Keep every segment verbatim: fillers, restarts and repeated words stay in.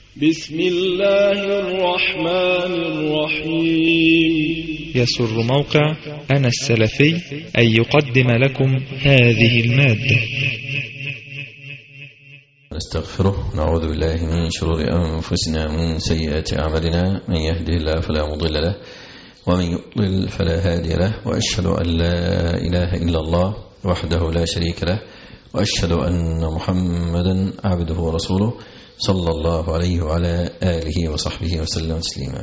بسم الله الرحمن الرحيم. يسر موقع أنا السلفي أن يقدم لكم هذه المادة. نستغفره، نعوذ بالله من شرور أنفسنا ومن سيئات أعمالنا، من يهده الله فلا مضل له ومن يضلل فلا هادي له، وأشهد أن لا إله إلا الله وحده لا شريك له، وأشهد أن محمدا عبده ورسوله صلى الله عليه وعلى آله وصحبه وسلم تسليما.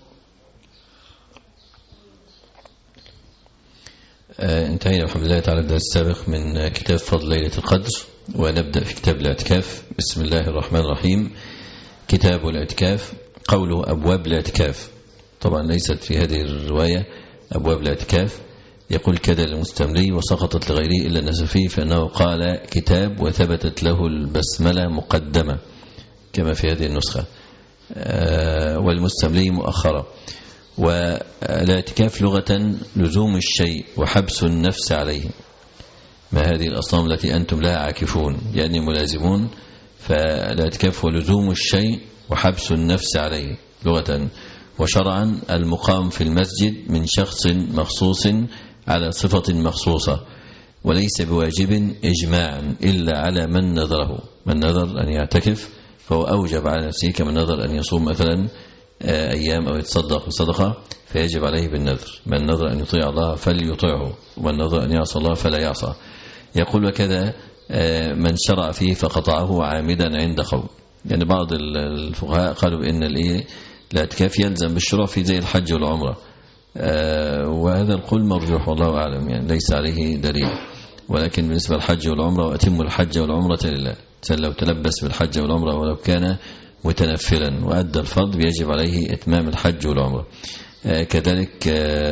انتهينا بحمد الله تعالى الدرس السابق من كتاب فضل ليلة القدر، ونبدأ في كتاب الاعتكاف. بسم الله الرحمن الرحيم. كتاب الاعتكاف. قوله أبواب الاعتكاف، طبعا ليست في هذه الرواية أبواب الاعتكاف، يقول كذا المستملي وسقطت لغيره إلا النسفي، فإنه قال كتاب وثبتت له البسملة مقدمة كما في هذه النسخة، والمستملي مؤخرة. والاعتكاف لغة لزوم الشيء وحبس النفس عليه. ما هذه الأصنام التي أنتم لها عاكفون، يعني ملازمون، فالاعتكاف هو لزوم الشيء وحبس النفس عليه لغة. وشرعا المقام في المسجد من شخص مخصوص على صفة مخصوصة، وليس بواجب إجماعا إلا على من نذره. من نذر أن يعتكف فهو أوجب على نفسه، كمن نذر أن يصوم مثلا أيام أو يتصدق بصدقة فيجب عليه بالنذر. من نذر أن يطيع الله فليطيعه، ومن نذر أن يعصى الله فلا يعصى. يقول وكذا من شرع فيه فقطعه عامدا عند قوم. يعني بعض الفقهاء قالوا بأن الاعتكاف يلزم بالشروع في زي الحج والعمرة، وهذا القول مرجوح والله أعلم، يعني ليس عليه دليل. ولكن بالنسبة للحج والعمرة وأتم الحج والعمرة لله، لو تلبس بالحج والعمرة ولو كان متنفلا وأدى الفرض يجب عليه إتمام الحج والعمرة. كذلك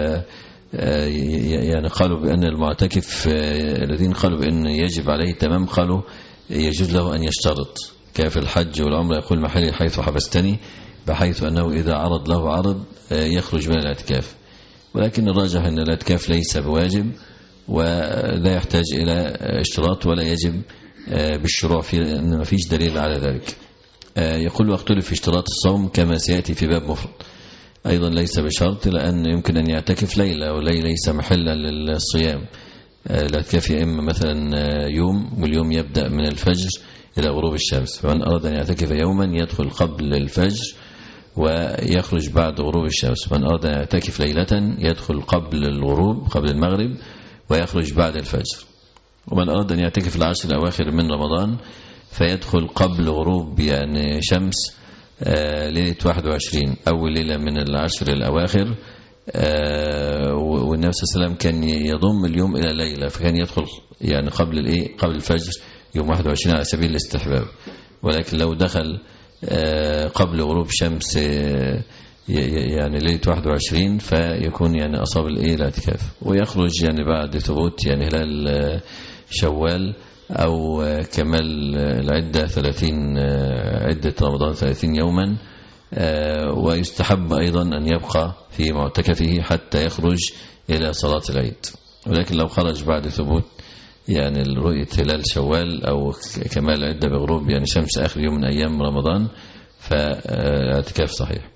يعني قالوا بأن المعتكف الذين قالوا بأن يجب عليه تمام، قالوا يجوز له أن يشترط كيف الحج والعمرة، يقول محلي حيث حبستني، بحيث أنه إذا عرض له عرض يخرج من الاعتكاف. ولكن الراجح أن الاعتكاف ليس بواجب ولا يحتاج إلى اشتراط ولا يجب بالشروع فيه، أن ما فيش دليل على ذلك. يقول واختلف في اشتراط الصوم كما سيأتي في باب مفرد، أيضا ليس بشرط، لأن يمكن أن يعتكف ليلة وليلة ليس محلا للصيام. الاعتكاف يا إما مثلا يوم، واليوم يبدأ من الفجر إلى غروب الشمس، فمن أراد أن يعتكف يوما يدخل قبل الفجر ويخرج بعد غروب الشمس، من أراد أن يعتكف ليلة يدخل قبل الغروب قبل المغرب ويخرج بعد الفجر، ومن أراد أن يعتكف العشر الأواخر من رمضان فيدخل قبل غروب يعني شمس ليلة واحد وعشرين، أول ليلة من العشر الأواخر. والنبي صلى الله عليه وسلم كان يضم اليوم إلى ليلة، فكان يدخل يعني قبل الإيه قبل الفجر يوم واحد وعشرين على سبيل الاستحباب. ولكن لو دخل قبل غروب شمس يعني ليلة واحد وعشرين فيكون يعني أصاب الإيه الاعتكاف، ويخرج يعني بعد ثبوت يعني هلال شوال أو كمال العدة ثلاثين، عدة رمضان ثلاثين يوما. ويستحب أيضا أن يبقى في معتكفه حتى يخرج إلى صلاة العيد. ولكن لو خرج بعد ثبوت يعني رؤية هلال شوال أو كمال العدة بغروب يعني شمس آخر يوم من أيام رمضان فالاعتكاف صحيح.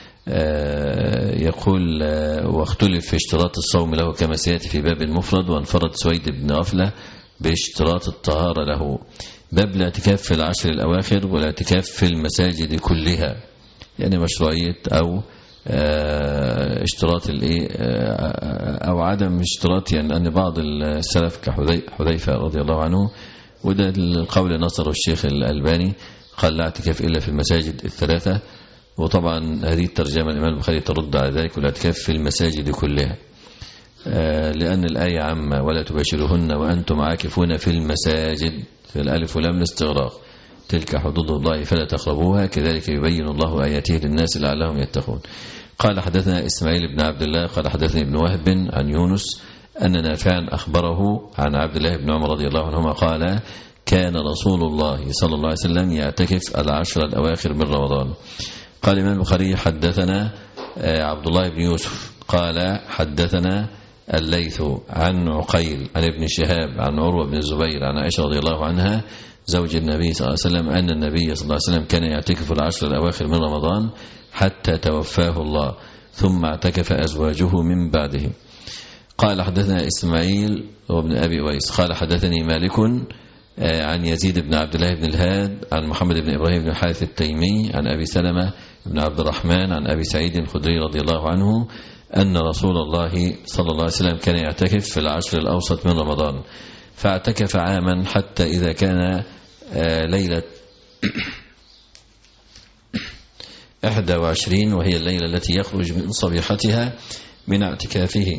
يقول واختلف في اشتراط الصوم له كما سيأتي في باب المفرد. وانفرد سويد بن غفلة باشتراط الطهارة له. باب الاعتكاف في العشر الأواخر والاعتكاف في المساجد كلها، يعني مشروعية أو اشتراط الايه أو عدم اشتراط، يعني أن بعض السلف كحذيفة رضي الله عنه، وده القول نصره الشيخ الألباني، قال لا اعتكاف إلا في المساجد الثلاثة. وطبعا هذه الترجمة الإمام البخاري ترد على ذلك، والاعتكاف في المساجد كلها، لأن الآية عامة ولا تباشرهن وأنتم عاكفون في المساجد، في الألف ولام الاستغراق، تلك حدود الله فلا تقربوها كذلك يبين الله آياته للناس لعلهم يتقون. قال حدثنا إسماعيل بن عبد الله قال حدثني ابن وهب عن يونس أن نافعا أخبره عن عبد الله بن عمر رضي الله عنهما قال كان رسول الله صلى الله عليه وسلم يعتكف العشر الأواخر من رمضان. قال الإمام البخاري حدثنا عبد الله بن يوسف قال حدثنا الليث عن عقيل عن ابن شهاب عن عروة بن الزبير عن عائشة رضي الله عنها زوج النبي صلى الله عليه وسلم أن النبي صلى الله عليه وسلم كان يعتكف العشر الأواخر من رمضان حتى توفاه الله، ثم اعتكف أزواجه من بعده. قال حدثنا إسماعيل وابن أبي ويس قال حدثني مالك عن يزيد بن عبد الله بن الهاد عن محمد بن إبراهيم بن الحارث التيمي عن أبي سلمة بن عبد الرحمن عن أبي سعيد الخدري رضي الله عنه أن رسول الله صلى الله عليه وسلم كان يعتكف في العشر الأوسط من رمضان، فاعتكف عاما حتى إذا كان ليلة إحدى وعشرين وهي الليلة التي يخرج من صبيحتها من اعتكافه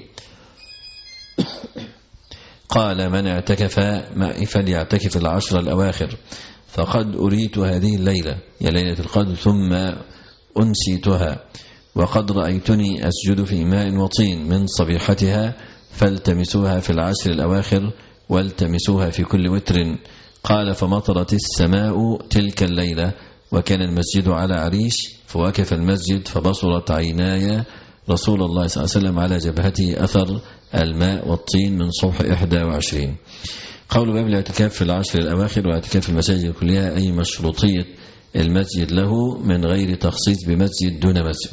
قال من اعتكف معي فليعتكف العشر الأواخر، فقد أريت هذه الليلة يا ليلة القدر ثم أنسيتها، وقد رأيتني أسجد في ماء وطين من صبيحتها، فالتمسوها في العشر الأواخر والتمسوها في كل وتر. قال فمطرت السماء تلك الليلة وكان المسجد على عريش، فوقف المسجد فبصرت عيناي رسول الله صلى الله عليه وسلم على جبهته أثر الماء والطين من صبح إحدى وعشرين. قول باب الاعتكاف في العشر الأواخر واعتكاف المساجد كلها أي مشروطية المسجد له من غير تخصيص بمسجد دون مسجد.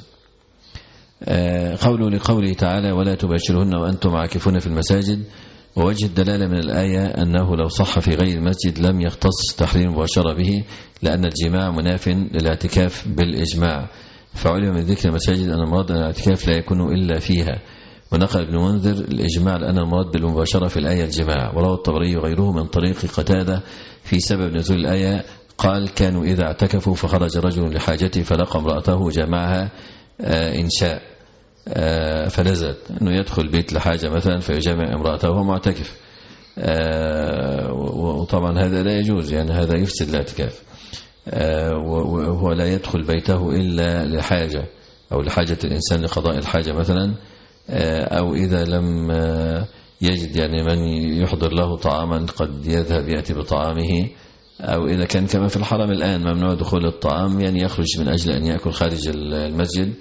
قوله لقوله تعالى ولا تباشرهن وأنتم عاكفون في المساجد، ووجه الدلالة من الآية أنه لو صح في غير المسجد لم يختص تحريم مباشرة به، لأن الجماع مناف للاعتكاف بالإجماع، فعلم من ذكر المساجد أن المراد أن الاعتكاف لا يكون إلا فيها. ونقل ابن منذر الإجماع لأن المراد بالمباشرة في الآية الجماع. وروى الطبري وغيره من طريق قتادة في سبب نزول الآية قال كانوا إذا اعتكفوا فخرج رجل لحاجته فلقى امرأته جامعها إن شاء، فنزلت أنه يدخل بيت لحاجة مثلا فيجامع امرأته وهو معتكف، وطبعا هذا لا يجوز، يعني هذا يفسد الاعتكاف، وهو لا يدخل بيته إلا لحاجة أو لحاجة الإنسان لقضاء الحاجة مثلا، أو إذا لم يجد يعني من يحضر له طعاما قد يذهب يأتي بطعامه، أو إذا كان كما في الحرم الآن ممنوع دخول الطعام يعني يخرج من أجل أن يأكل خارج المسجد.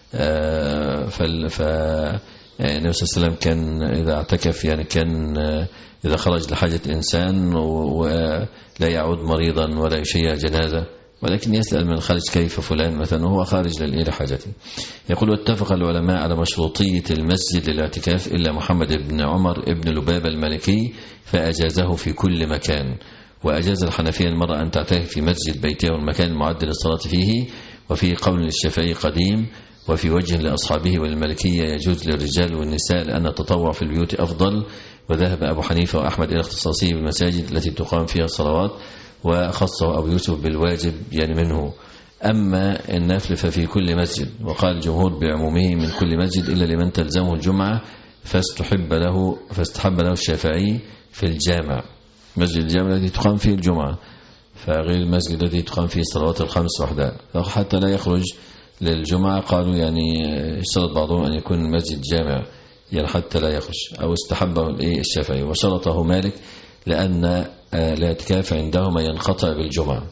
فال ف النبي صلى الله عليه وسلم كان إذا اعتكف يعني كان إذا خرج لحاجة إنسان ولا يعود مريضا ولا يشيع جنازة، ولكن يسأل من الخارج كيف فلان مثلا وهو خارج لحاجته. يقول واتفق العلماء على مشروطية المسجد للاعتكاف إلا محمد بن عمر ابن لبابة المالكي فأجازه في كل مكان، وأجاز الحنفية المرأة أن تعتكف في مسجد بيتها والمكان المعد للصلاة فيه. وفي قول للشافعي قديم وفي وجه لأصحابه والمالكية يجوز للرجال والنساء لأن التطوع في البيوت أفضل. وذهب أبو حنيفة وأحمد إلى اختصاصه بالمساجد التي تقام فيها الصلوات، وخصه أبو يوسف بالواجب يعني منه. أما النفل ففي كل مسجد، وقال الجمهور بعمومه من كل مسجد إلا لمن تلزمه الجمعة، فاستحب له فاستحب له الشافعي في الجامع، مسجد الجامع الذي تقام فيه الجمعة، فغير المسجد الذي تقام فيه الصلوات الخمس وحدها، حتى لا يخرج للجمعة. قالوا يعني اشترط بعضهم أن يكون المسجد جامع يعني حتى لا يخرج، أو استحبه الشافعي، وشرطه مالك لأن الاعتكاف عندهما ينقطع بالجمعة،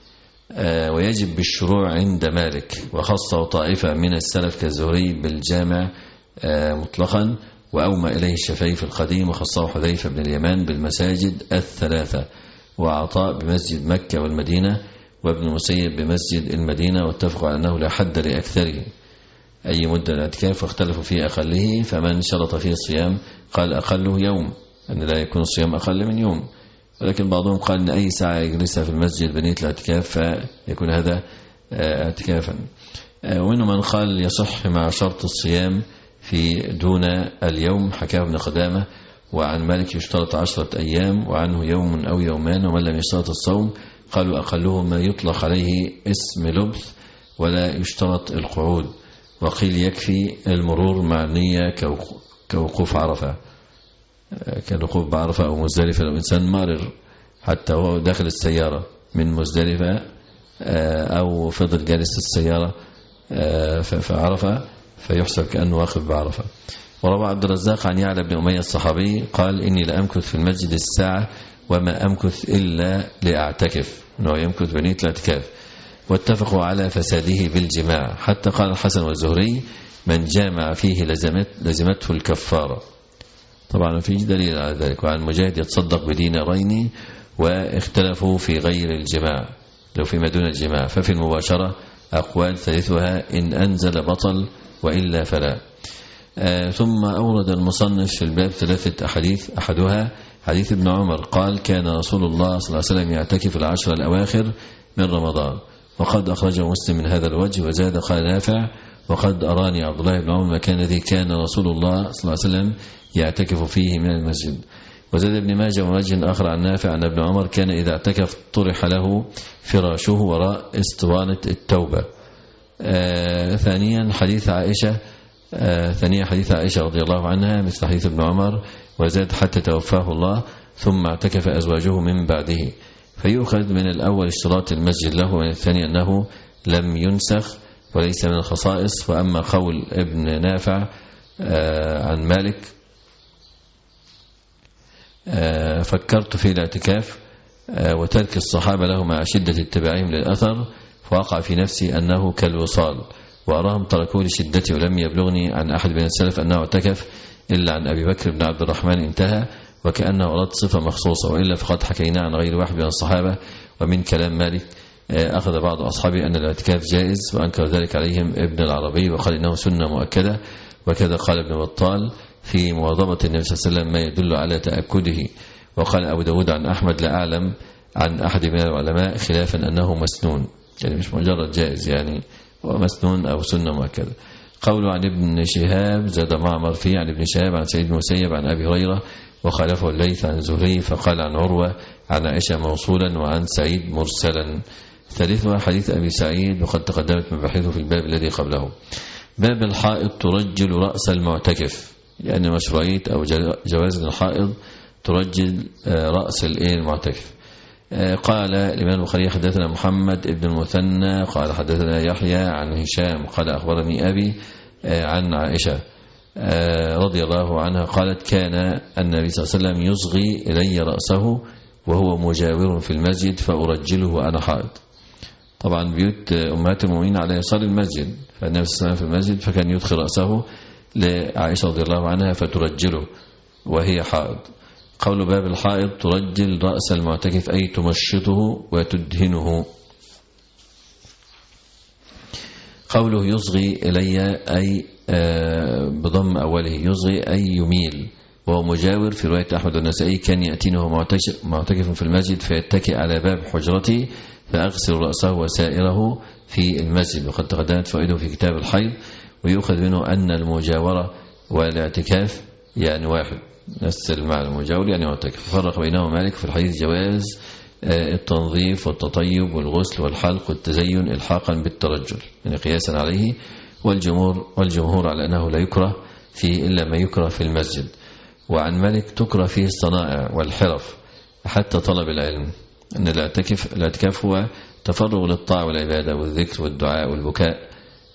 ويجب بالشروع عند مالك، وخصه طائفة من السلف كالزهري بالجامع مطلقا، وأومى إليه الشافعي في القديم، وخصه حذيفة بن اليمان بالمساجد الثلاثة، وعطاء بمسجد مكة والمدينة، وابن المسيب بمسجد المدينة، واتفقوا على أنه لا حد لأكثره أي مدة الاعتكاف، واختلفوا في أقله، فمن شرط فيه الصيام قال أقله يوم، أن لا يكون الصيام أقل من يوم، ولكن بعضهم قال أن أي ساعة يجلسها في المسجد بنية الاعتكاف فيكون هذا اعتكافا. ومنهم من قال يصح مع شرط الصيام في دون اليوم، حكاه ابن قدامة، وعن مالك يشترط عشرة أيام، وعنه يوم أو يومان، ومن لم يشترط الصوم قالوا أقله ما يطلق عليه اسم لبث ولا يشترط القعود، وقيل يكفي المرور مع النية كوقوف عرفة، كالوقوف بعرفة أو مزدلفة. لو إنسان مارر حتى هو داخل السيارة من مزدلفة أو فضل جالس السيارة فعرفة فيحسب كأنه واقف بعرفة. وروى عبد الرزاق عن يعلى بن أمية الصحابي قال إني لأمكث في المسجد الساعة وما أمكث إلا لأعتكف، أنه يمكث بنية الاعتكاف. واتفقوا على فساده بالجماع، حتى قال الحسن والزهري من جامع فيه لزمت لزمته الكفارة. طبعا في دليل على ذلك. وعن مجاهد يتصدق بدينارين واختلفوا في غير الجماع لو فيما دون الجماع. ففي المباشرة أقوال ثالثها إن أنزل بطل وإلا فلا. آه ثم أورد المصنف في الباب ثلاثة أحاديث، أحدها حديث ابن عمر قال كان رسول الله صلى الله عليه وسلم يعتكف العشر الأواخر من رمضان، وقد أخرجه مسلم من هذا الوجه. وزاد قال نافع وقد أراني عبد الله بن عمر المكان الذي كان رسول الله صلى الله عليه وسلم يعتكف فيه من المسجد. وزاد ابن ماجه ووجه آخر عن نافع عن ابن عمر كان إذا اعتكف طرح له فراشه وراء اسطوانة التوبة. آه ثانيا حديث عائشة آه ثانيا حديث عائشة رضي الله عنها مثل حديث ابن عمر. وزاد حتى توفاه الله ثم اعتكف أزواجه من بعده. فيؤخذ من الأول اشتراط المسجد له، ومن الثاني أنه لم ينسخ وليس من الخصائص. وأما قول ابن نافع آه عن مالك آه فكرت في الاعتكاف آه وترك الصحابة له مع شدة اتباعهم للأثر، فوقع في نفسي أنه كالوصال، وأراهم تركوه لشدته، ولم يبلغني عن أحد من السلف أنه اعتكف إلا عن أبي بكر بن عبد الرحمن انتهى، وكأنه أراد صفة مخصوصة، وإلا فقد حكينا عن غير واحد من الصحابة. ومن كلام مالك أخذ بعض أصحابه أن الاعتكاف جائز، وأنكر ذلك عليهم ابن العربي وقال إنه سنة مؤكدة. وكذا قال ابن بطال في مواظبة النبي صلى الله عليه وسلم ما يدل على تأكده. وقال أبو داود عن أحمد لا أعلم عن أحد من العلماء خلافا أنه مسنون، يعني مش مجرد جائز، يعني هو مسنون أو سنة مؤكدة. قوله عن ابن شهاب زاد معمر فيه عن ابن شهاب عن سيد المسيب عن أبي هريرة، وخالفه الليث عن زهري فقال عن عروة عن عائشة موصولا وعن سعيد مرسلا. ثالثها حديث أبي سعيد وقد تقدمت مباحثه في الباب الذي قبله. باب الحائض ترجل رأس المعتكف، يعني مشروعية أو جواز الحائض ترجل رأس المعتكف. قال الإمام البخاري حدثنا محمد ابن المثنى قال حدثنا يحيى عن هشام قال أخبرني أبي عن عائشة رضي الله عنها قالت كان النبي صلى الله عليه وسلم يصغي إلي رأسه وهو مجاور في المسجد فأرجله وأنا حائض. طبعا بيوت أمهات المؤمنين على يسار المسجد، فالنبي صلى الله عليه وسلم في المسجد فكان يدخل رأسه لعائشة رضي الله عنها فترجله وهي حائض. قول باب الحائض ترجل رأس المعتكف أي تمشطه وتدهنه. قوله يصغي إلي أي بضم أوله يصغي أي يميل، وهو مجاور في رواية أحمد والنسائي كان يأتيني وهو معتكف في المسجد فيتكئ على باب حجرتي فأغسل رأسه وسائره في المسجد. وقد تقدمت فائده في كتاب الحيض. ويؤخذ منه أن المجاورة والاعتكاف يعني واحد، نفس المعنى المجاور يعني معتكف. فرق بينهما مالك في الحديث جواز التنظيف والتطيب والغسل والحلق والتزين إلحاقا بالترجل يعني قياسا عليه، والجمهور والجمهور على أنه لا يكره فيه إلا ما يكره في المسجد. وعن مالك تكره فيه الصنائع والحرف حتى طلب العلم، أن الاعتكاف الاعتكاف هو تفرغ للطاعة والعبادة والذكر والدعاء والبكاء،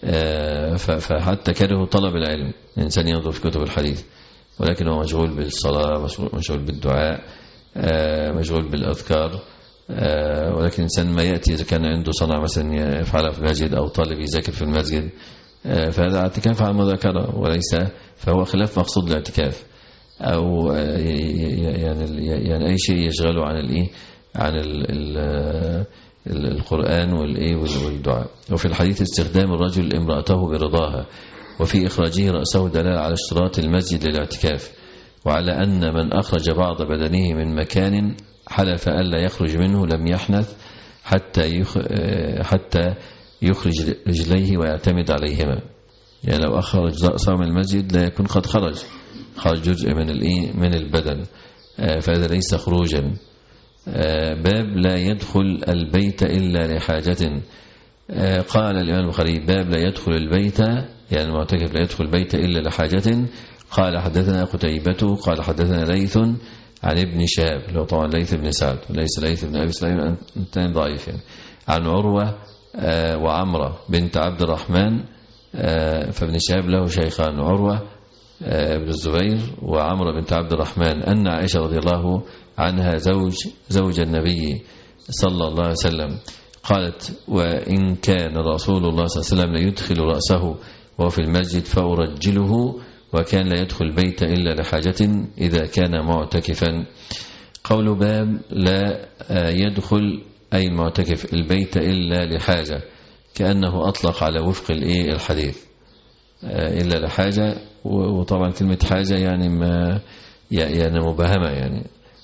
فحتى كره طلب العلم الإنسان ينظر في كتب الحديث، ولكن هو مشغول بالصلاة مشغول بالدعاء مشغول بالأذكار. ولكن الإنسان ما يأتي إذا كان عنده صنع مثلا يفعلها في المسجد أو طالب يذاكر في المسجد فهذا اعتكاف على المذاكرة وليس، فهو خلاف مقصود الاعتكاف أو يعني يعني أي شيء يشغله عن الإيه عن ال ال القرآن والإيه والدعاء. وفي الحديث استخدام الرجل امرأته برضاها، وفي إخراجه رأسه دلالة على اشتراط المسجد للاعتكاف، وعلى أن من أخرج بعض بدنه من مكان حلف ألا يخرج منه لم يحنث حتى حتى يخرج رجليه ويعتمد عليهما. يعني لو أخرج رأسه من المسجد لا يكون قد خرج خرج جزء من الإيه من البدن، فهذا ليس خروجا. باب لا يدخل البيت إلا لحاجة. قال الإمام البخاري باب لا يدخل البيت يعني المعتكف لا يدخل البيت إلا لحاجة. قال حدثنا قتيبة قال حدثنا ليث عن ابن شهاب اللي هو طبعا ليث بن سعد وليس ليث بن أبي سليم أنتين ضعيف يعني. عن عروة وعمرة بنت عبد الرحمن، فابن شهاب له شيخان عروة ابن الزبير وعمرة بنت عبد الرحمن، أن عائشة رضي الله عنها زوج زوج النبي صلى الله عليه وسلم قالت وإن كان رسول الله صلى الله عليه وسلم ليدخل رأسه وهو في المسجد فأرجله، وكان لا يدخل البيت إلا لحاجة إذا كان معتكفا. قول باب لا يدخل أي المعتكف البيت إلا لحاجة، كأنه أطلق على وفق الإيه الحديث إلا لحاجة، وطبعا كلمة حاجة يعني ما يعني مبهمة يعني،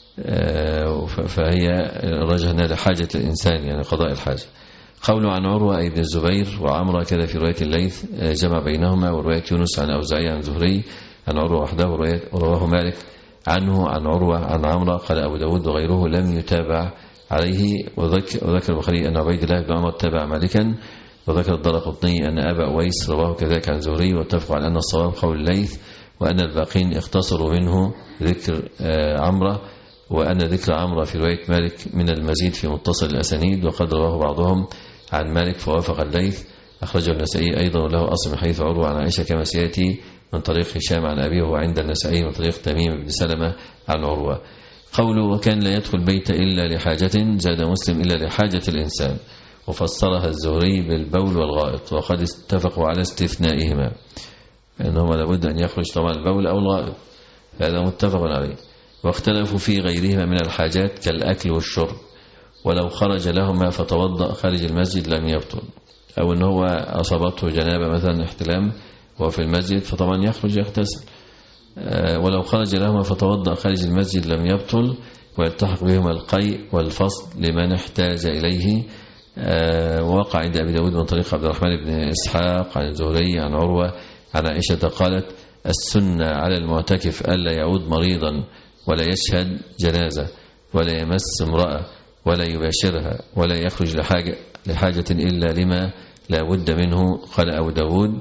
فهي رجعنا لحاجة الإنسان يعني قضاء الحاجة. قوله عن عروة أي بن الزبير وعمرة كذا في رواية الليث جمع بينهما، ورواية يونس عن أوزاعي عن زهري عن عروة وحده، ورواه مالك عنه عن عروة عن عمرة. قال أبو داود وغيره لم يتابع عليه. وذكر, وذكر البخاري أن عبيد الله بن عمر تابع مالكا. وذكر الدارقطني أن أبا أويس رواه كذلك عن زهري، واتفقوا على أن الصواب قول الليث، وأن الباقين اختصروا منه ذكر عمرة، وأن ذكر عمرة في رواية مالك من المزيد في متصل الأسانيد. وقد رواه بعضهم عن مالك فوافق الليث. أخرجه النسائي أيضا وله أصل من حيث عروة عن عائشة كما سيأتي من طريق هشام عن أبيه، وعند النسائي من طريق تميم بن سلمة عن عروة. قوله وكان لا يدخل بيت إلا لحاجة، زاد مسلم إلا لحاجة الإنسان، وفسرها الزهري بالبول والغائط، وقد اتفقوا على استثنائهما أنهما لابد أن يخرج طبعا البول أو الغائط، هذا متفق عليه. واختلفوا في غيرهما من الحاجات كالأكل والشرب، ولو خرج لهما فتوضأ خارج المسجد لم يبطل، أو أنه هو أصابته جنابة مثلا احتلام وفي المسجد فطبعا يخرج يغتسل، ولو خرج لهما فتوضأ خارج المسجد لم يبطل، ويلتحق بهما القيء والفصل لمن احتاج إليه. ووقع عند أبي داود من طريق عبد الرحمن بن إسحاق عن الزهري عن عروة عن عائشة قالت السنة على المعتكف ألا يعود مريضا، ولا يشهد جنازة، ولا يمس امرأة، ولا يباشرها، ولا يخرج لحاجة, لحاجة إلا لما لا بد منه. قال أبو داود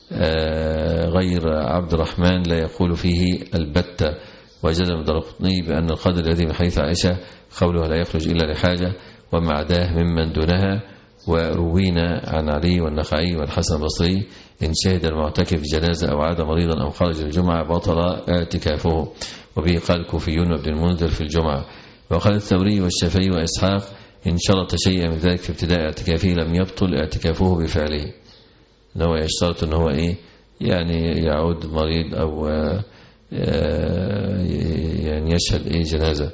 غير عبد الرحمن لا يقول فيه البتة. وجزم الدارقطني بأن القدر الذي من حيث عائشة قوله لا يخرج إلا لحاجة، وما عداه ممن دونها. وروينا عن علي والنخعي والحسن البصري إن شهد المعتكف جنازة أو عاد مريضا أو خرج الجمعة بطل اعتكافه، وبه قال الكوفيون وابن المنذر في الجمعة. وقال الثوري والشافعي وإسحاق إن شرط شيئا من ذلك في ابتداء اعتكافه لم يبطل اعتكافه بفعله، أنه يشترط أنه إيه يعني يعود مريض أو يعني يشهد إيه جنازة.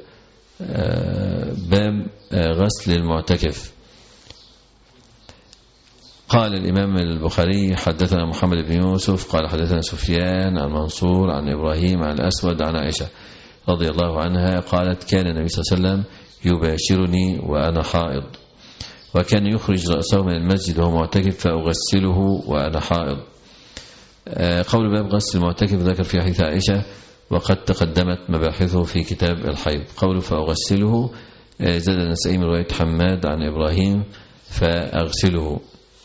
باب غسل المعتكف. قال الإمام البخاري حدثنا محمد بن يوسف قال حدثنا سفيان عن منصور عن إبراهيم عن الأسود عن عائشة رضي الله عنها قالت كان النبي صلى الله عليه وسلم يباشرني وأنا حائض، وكان يخرج رأسه من المسجد وهو معتكف فأغسله وأنا حائض. قول باب غسل المعتكف ذكر في حديث عائشة، وقد تقدمت مباحثه في كتاب الحيض. قوله فأغسله زاد النسائي من رواية حماد عن إبراهيم فأغسله.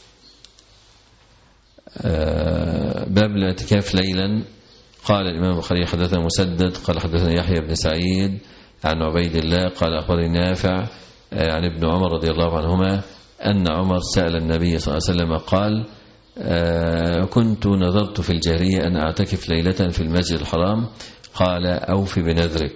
باب الاعتكاف ليلا. قال الإمام البخاري حدثنا مسدد قال حدثنا يحيى بن سعيد عن عبيد الله قال أخبرني نافع عن ابن عمر رضي الله عنهما أن عمر سأل النبي صلى الله عليه وسلم قال كنت نذرت في الجاهلية أن أعتكف ليلة في المسجد الحرام، قال أوفي بنذرك.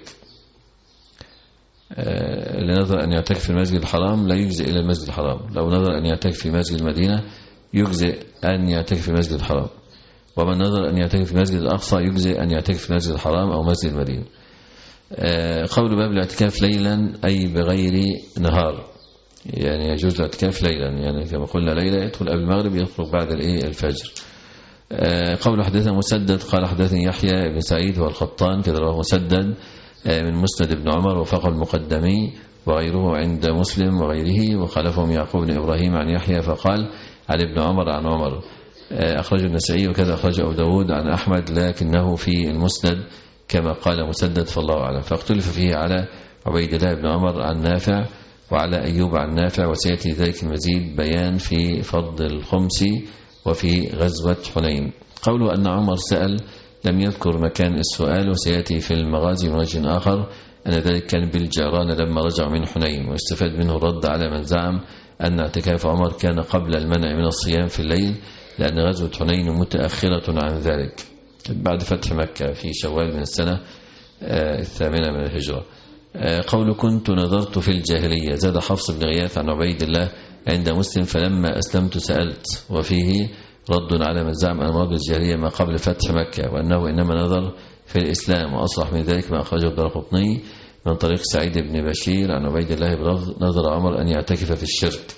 لنظر أن يعتكف في المسجد الحرام لا يجزئ إلى المسجد الحرام، لو نظر أن يعتكف في مسجد المدينة يجزئ أن يعتكف في المسجد الحرام، ومن نظر أن يعتكف في المسجد الأقصى يجزئ أن يعتكف في المسجد الحرام أو مسجد المدينة. قول باب الاعتكاف ليلا أي بغير نهار، يعني يجوز الاعتكاف ليلا، يعني كما قلنا ليلة يدخل قبل المغرب يخرج بعد الايه الفجر. قول حدثنا مسدد قال حدثني يحيى بن سعيد هو القطان كذا رواه مسدد من مسند ابن عمر وفقه المقدمي وغيره عند مسلم وغيره، وخالفهم يعقوب بن إبراهيم عن يحيى فقال عن ابن عمر عن عمر. أخرج النسائي وكذا أخرج أبو داود عن أحمد لكنه في المسند كما قال مسدد فالله أعلم. فاختلف فيه على عبيد الله بن عمر عن نافع وعلى أيوب عن نافع، وسيأتي ذلك المزيد بيان في فضل الخمس وفي غزوة حنين. قوله أن عمر سأل لم يذكر مكان السؤال، وسيأتي في المغازي من وجه آخر أن ذلك كان بالجعران لما رجعوا من حنين، واستفاد منه الرد على من زعم أن اعتكاف عمر كان قبل المنع من الصيام في الليل، لأن غزوة حنين متأخرة عن ذلك بعد فتح مكة في شوال من السنة الثامنة من الهجرة. قول كنت نظرت في الجاهلية زاد حفص بن غياث عن عبيد الله عند مسلم فلما أسلمت سألت، وفيه رد على من زعم أن مرض الجاهلية ما قبل فتح مكة، وأنه إنما نظر في الإسلام، وأصلح من ذلك ما أخرجه الدارقطني من طريق سعيد بن بشير عن عبيد الله بن نذر عمر أن يعتكف في الشرك.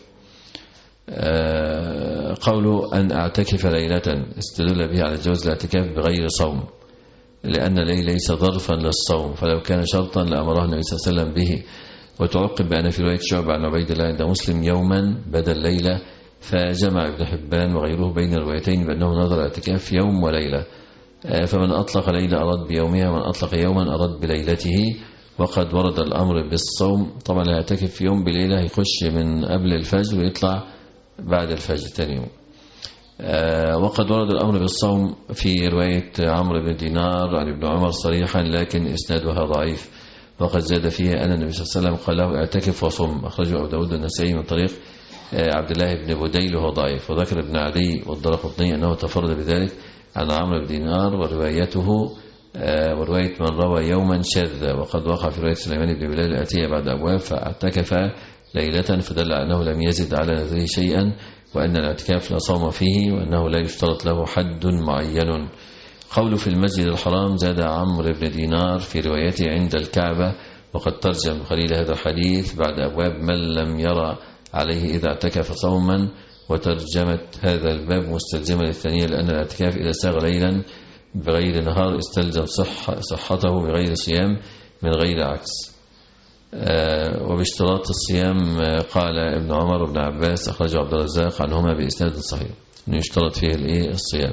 قوله أن أعتكف ليلة استدل به على جواز الاعتكاف بغير صوم، لأن الليل ليس ظرفا للصوم، فلو كان شرطا لأمره النبي صلى الله عليه وسلم به. وتعقب بأن في رواية شعبة عن عبيد الله عند مسلم يوما بدل ليلة، فجمع ابن حبان وغيره بين الروايتين بأنه نظر اعتكاف يوم وليلة، فمن أطلق ليلة أراد بيومها ومن أطلق يوما أراد بليلته. وقد ورد الأمر بالصوم، طبعا لا يعتكف في يوم بليلة يخش من قبل الفجر ويطلع بعد الفجر تاني يوم. وقد ورد الأمر بالصوم في رواية عمرو بن دينار عن ابن عمر صريحا، لكن إسنادها ضعيف، وقد زاد فيها أن النبي صلى الله عليه وسلم قال له اعتكف وصم، أخرجه أبو داود النسائي من طريق عبد الله بن بديل وهو ضعيف. وذكر ابن عدي والدارقطني أنه تفرد بذلك عن عمرو بن دينار، وروايته ورواية من روى يوما شاذة. وقد وقع في رواية سليمان بن بلال الآتية بعد أبواب فاعتكف ليلة، فدل أنه لم يزد على نذره شيئا، وأن الاعتكاف لا صوم فيه، وأنه لا يشترط له حد معين. قول في المسجد الحرام زاد عمرو بن دينار في روايته عند الكعبة، وقد ترجم خليل هذا الحديث بعد أبواب من لم يرى عليه إذا اعتكف صوما، وترجمت هذا الباب مستلزمة للثانية، لأن الاعتكاف إذا ساغ ليلا بغير نهار استلزم صح صحته بغير صيام من غير عكس. وباشتراط الصيام قال ابن عمر وابن عباس، أخرجه عبد الرزاق عنهما بإسناد صحيح، أنه يشترط فيه الإيه الصيام،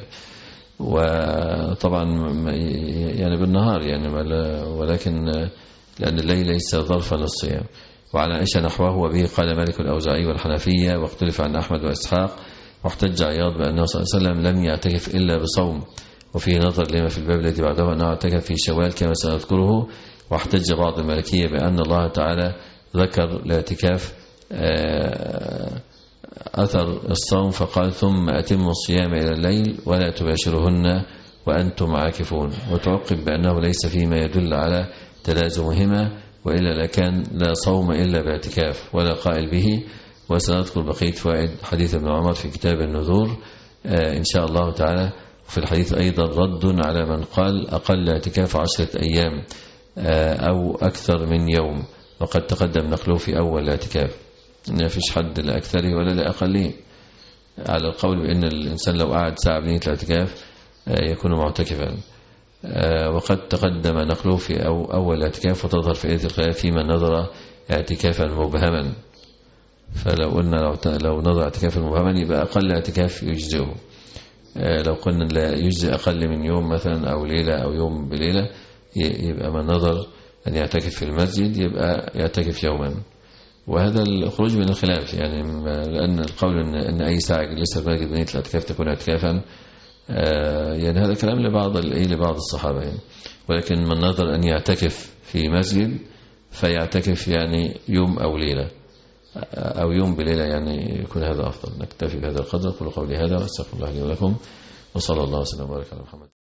وطبعا يعني بالنهار يعني، ولكن لأن الليل ليس ظرفا للصيام. وعلى عائشة نحوه، وبه قال مالك الأوزاعي والحنفية، واختلف عن أحمد وإسحاق. واحتج عياض بأنه صلى الله عليه وسلم لم يعتكف إلا بصوم، وفيه نظر لما في الباب الذي بعده أنه اعتكف في شوال كما سنذكره. واحتج بعض المالكية بأن الله تعالى ذكر الاعتكاف أثر الصوم فقال ثم أتموا الصيام إلى الليل ولا تباشرهن وأنتم عاكفون. وتعقب بأنه ليس فيما يدل على تلازمهما، وإلا لكان لا صوم إلا باعتكاف ولا قائل به. وسنذكر بقية فوائد حديث ابن عمر في كتاب النذور إن شاء الله تعالى. وفي الحديث أيضا رد على من قال أقل اعتكاف عشرة أيام أو أكثر من يوم، وقد تقدم نقله في أول الاعتكاف، ما فيش حد لأكثره ولا لأقله، على القول بأن الإنسان لو قعد ساعة بنية الاعتكاف يكون معتكفا. وقد تقدم نقله في أول الاعتكاف، وتظهر فائدة الخلاف في من نظر اعتكافا مبهما. فلو قلنا لو نظر اعتكافا مبهما يبقى أقل اعتكاف يجزئه. لو قلنا لا يجزئ أقل من يوم مثلا أو ليلة أو يوم بليلة، يبقى من نظر أن يعتكف في المسجد يبقى يعتكف يوما. وهذا الخروج من الخلاف، يعني لأن القول أن, أن أي ساعة جلسة في مسجد بنية الاعتكاف تكون اعتكافا، يعني هذا كلام لبعض لبعض الصحابة يعني. ولكن من نظر أن يعتكف في مسجد فيعتكف يعني يوم أو ليلة أو يوم بليلة، يعني يكون هذا أفضل. نكتفي بهذا القدر. قولوا قولي هذا، واستغفر الله لي ولكم، وصلى الله وسلم وبارك على محمد.